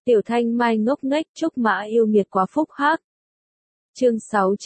Tiểu Thanh Mai ngốc nghếch, Trúc Mã yêu nghiệt quá phúc hắc. Chương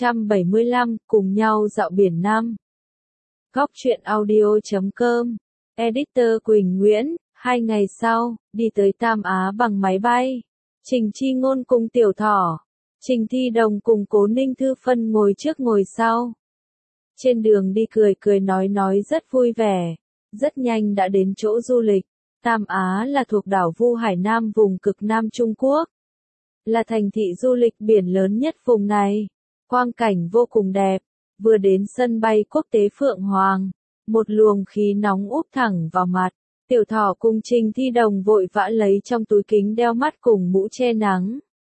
675, cùng nhau dạo biển Nam. Góc truyện audio.com. Editor Quỳnh Nguyễn. 2 ngày sau, đi tới Tam Á bằng máy bay. Trình Chi Ngôn cùng Tiểu Thỏ, Trình Thi Đồng cùng Cố Ninh Thư phân ngồi trước ngồi sau. Trên đường đi cười nói rất vui vẻ. Rất nhanh đã đến chỗ du lịch. Tam Á là thuộc đảo Vu Hải Nam vùng cực Nam Trung Quốc. Là thành thị du lịch biển lớn nhất vùng này. Quang cảnh vô cùng đẹp. Vừa đến sân bay quốc tế Phượng Hoàng, một luồng khí nóng úp thẳng vào mặt. Tiểu Thỏ cùng Trình Thi Đồng vội vã lấy trong túi kính đeo mắt cùng mũ che nắng.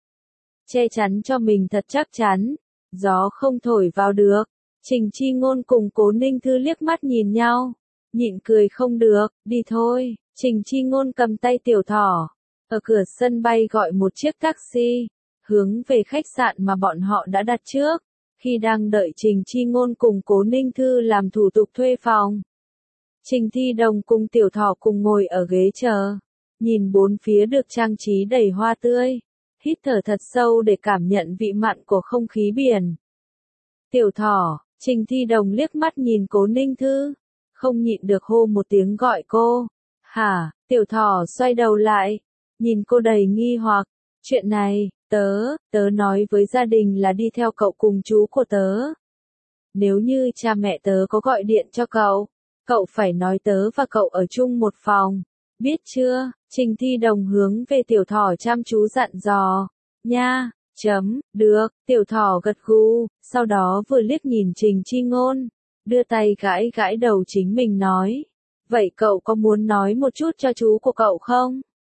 Che chắn cho mình thật chắc chắn. Gió không thổi vào được. Trình Chi Ngôn cùng Cố Ninh Thư liếc mắt nhìn nhau. Nhịn cười không được, đi thôi. Trình Chi Ngôn cầm tay Tiểu Thỏ. Ở cửa sân bay gọi một chiếc taxi. Hướng về khách sạn mà bọn họ đã đặt trước. Khi đang đợi Trình Chi Ngôn cùng Cố Ninh Thư làm thủ tục thuê phòng. Trình Thi Đồng cùng Tiểu Thỏ cùng ngồi ở ghế chờ. Nhìn bốn phía được trang trí đầy hoa tươi. Hít thở thật sâu để cảm nhận vị mặn của không khí biển. Tiểu Thỏ, Trình Thi Đồng liếc mắt nhìn Cố Ninh Thư. Không nhịn được hô một tiếng gọi cô. Hả? Tiểu Thỏ xoay đầu lại. Nhìn cô đầy nghi hoặc. Chuyện này, tớ nói với gia đình là đi theo cậu cùng chú của tớ. Nếu như cha mẹ tớ có gọi điện cho cậu phải nói tớ và cậu ở chung một phòng. Biết chưa? Trình Thi Đồng hướng về Tiểu Thỏ chăm chú dặn dò. Nha, được, Tiểu Thỏ gật gù, sau đó vừa liếc nhìn Trình Chi Ngôn. Đưa tay gãi đầu chính mình nói. Vậy cậu có muốn nói một chút cho chú của cậu không?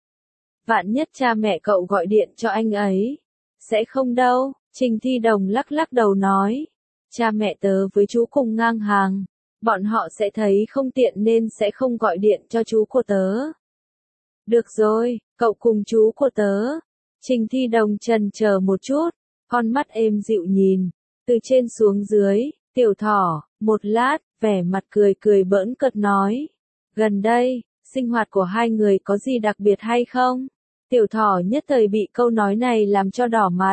Vạn nhất cha mẹ cậu gọi điện cho anh ấy. Sẽ không đâu, Trình Thi Đồng lắc đầu nói. Cha mẹ tớ với chú cùng ngang hàng. Bọn họ sẽ thấy không tiện nên sẽ không gọi điện cho chú của tớ. Được rồi, cậu cùng chú của tớ. Trình Thi Đồng chần chờ một chút. Con mắt êm dịu nhìn. Từ trên xuống dưới, Tiểu Thỏ, một lát, vẻ mặt cười bỡn cợt nói. Gần đây, sinh hoạt của hai người có gì đặc biệt hay không? Tiểu Thỏ nhất thời bị câu nói này làm cho đỏ mặt.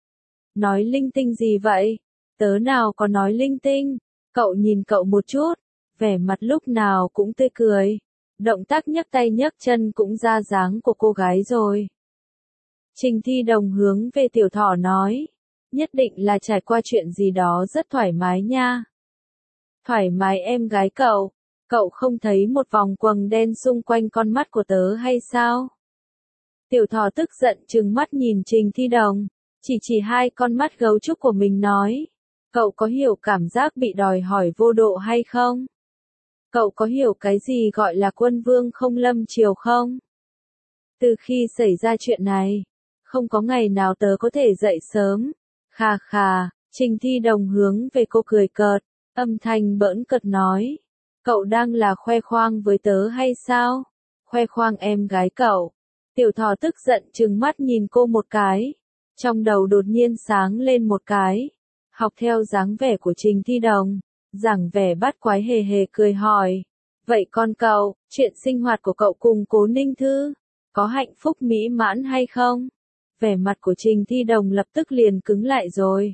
Nói linh tinh gì vậy? Tớ nào có nói linh tinh. Cậu nhìn cậu một chút. Vẻ mặt lúc nào cũng tươi cười. Động tác nhấc tay nhấc chân cũng ra dáng của cô gái rồi. Trình Thi Đồng hướng về Tiểu Thỏ nói. Nhất định là trải qua chuyện gì đó rất thoải mái nha. Thoải mái em gái cậu. Cậu không thấy một vòng quầng đen xung quanh con mắt của tớ hay sao? Tiểu Thỏ tức giận trừng mắt nhìn Trình Thi Đồng. Chỉ hai con mắt gấu trúc của mình nói. Cậu có hiểu cảm giác bị đòi hỏi vô độ hay không? Cậu có hiểu cái gì gọi là quân vương không lâm triều không? Từ khi xảy ra chuyện này, không có ngày nào tớ có thể dậy sớm. Khà, Trình Thi Đồng hướng về cô cười cợt, âm thanh bỡn cợt nói. Cậu đang là khoe khoang với tớ hay sao? Khoe khoang em gái cậu. Tiểu Thỏ tức giận trừng mắt nhìn cô một cái. Trong đầu đột nhiên sáng lên một cái. Học theo dáng vẻ của Trình Thi Đồng. Giảng vẻ bắt quái hề cười hỏi. Vậy con cậu, chuyện sinh hoạt của cậu cùng Cố Ninh Thư, có hạnh phúc mỹ mãn hay không? Vẻ mặt của Trình Thi Đồng lập tức liền cứng lại rồi.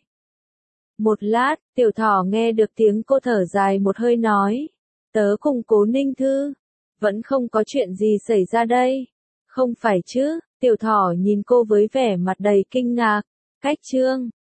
Một lát, Tiểu Thỏ nghe được tiếng cô thở dài một hơi nói. Tớ cùng Cố Ninh Thư, vẫn không có chuyện gì xảy ra đây. Không phải chứ? Tiểu Thỏ nhìn cô với vẻ mặt đầy kinh ngạc. Cách chương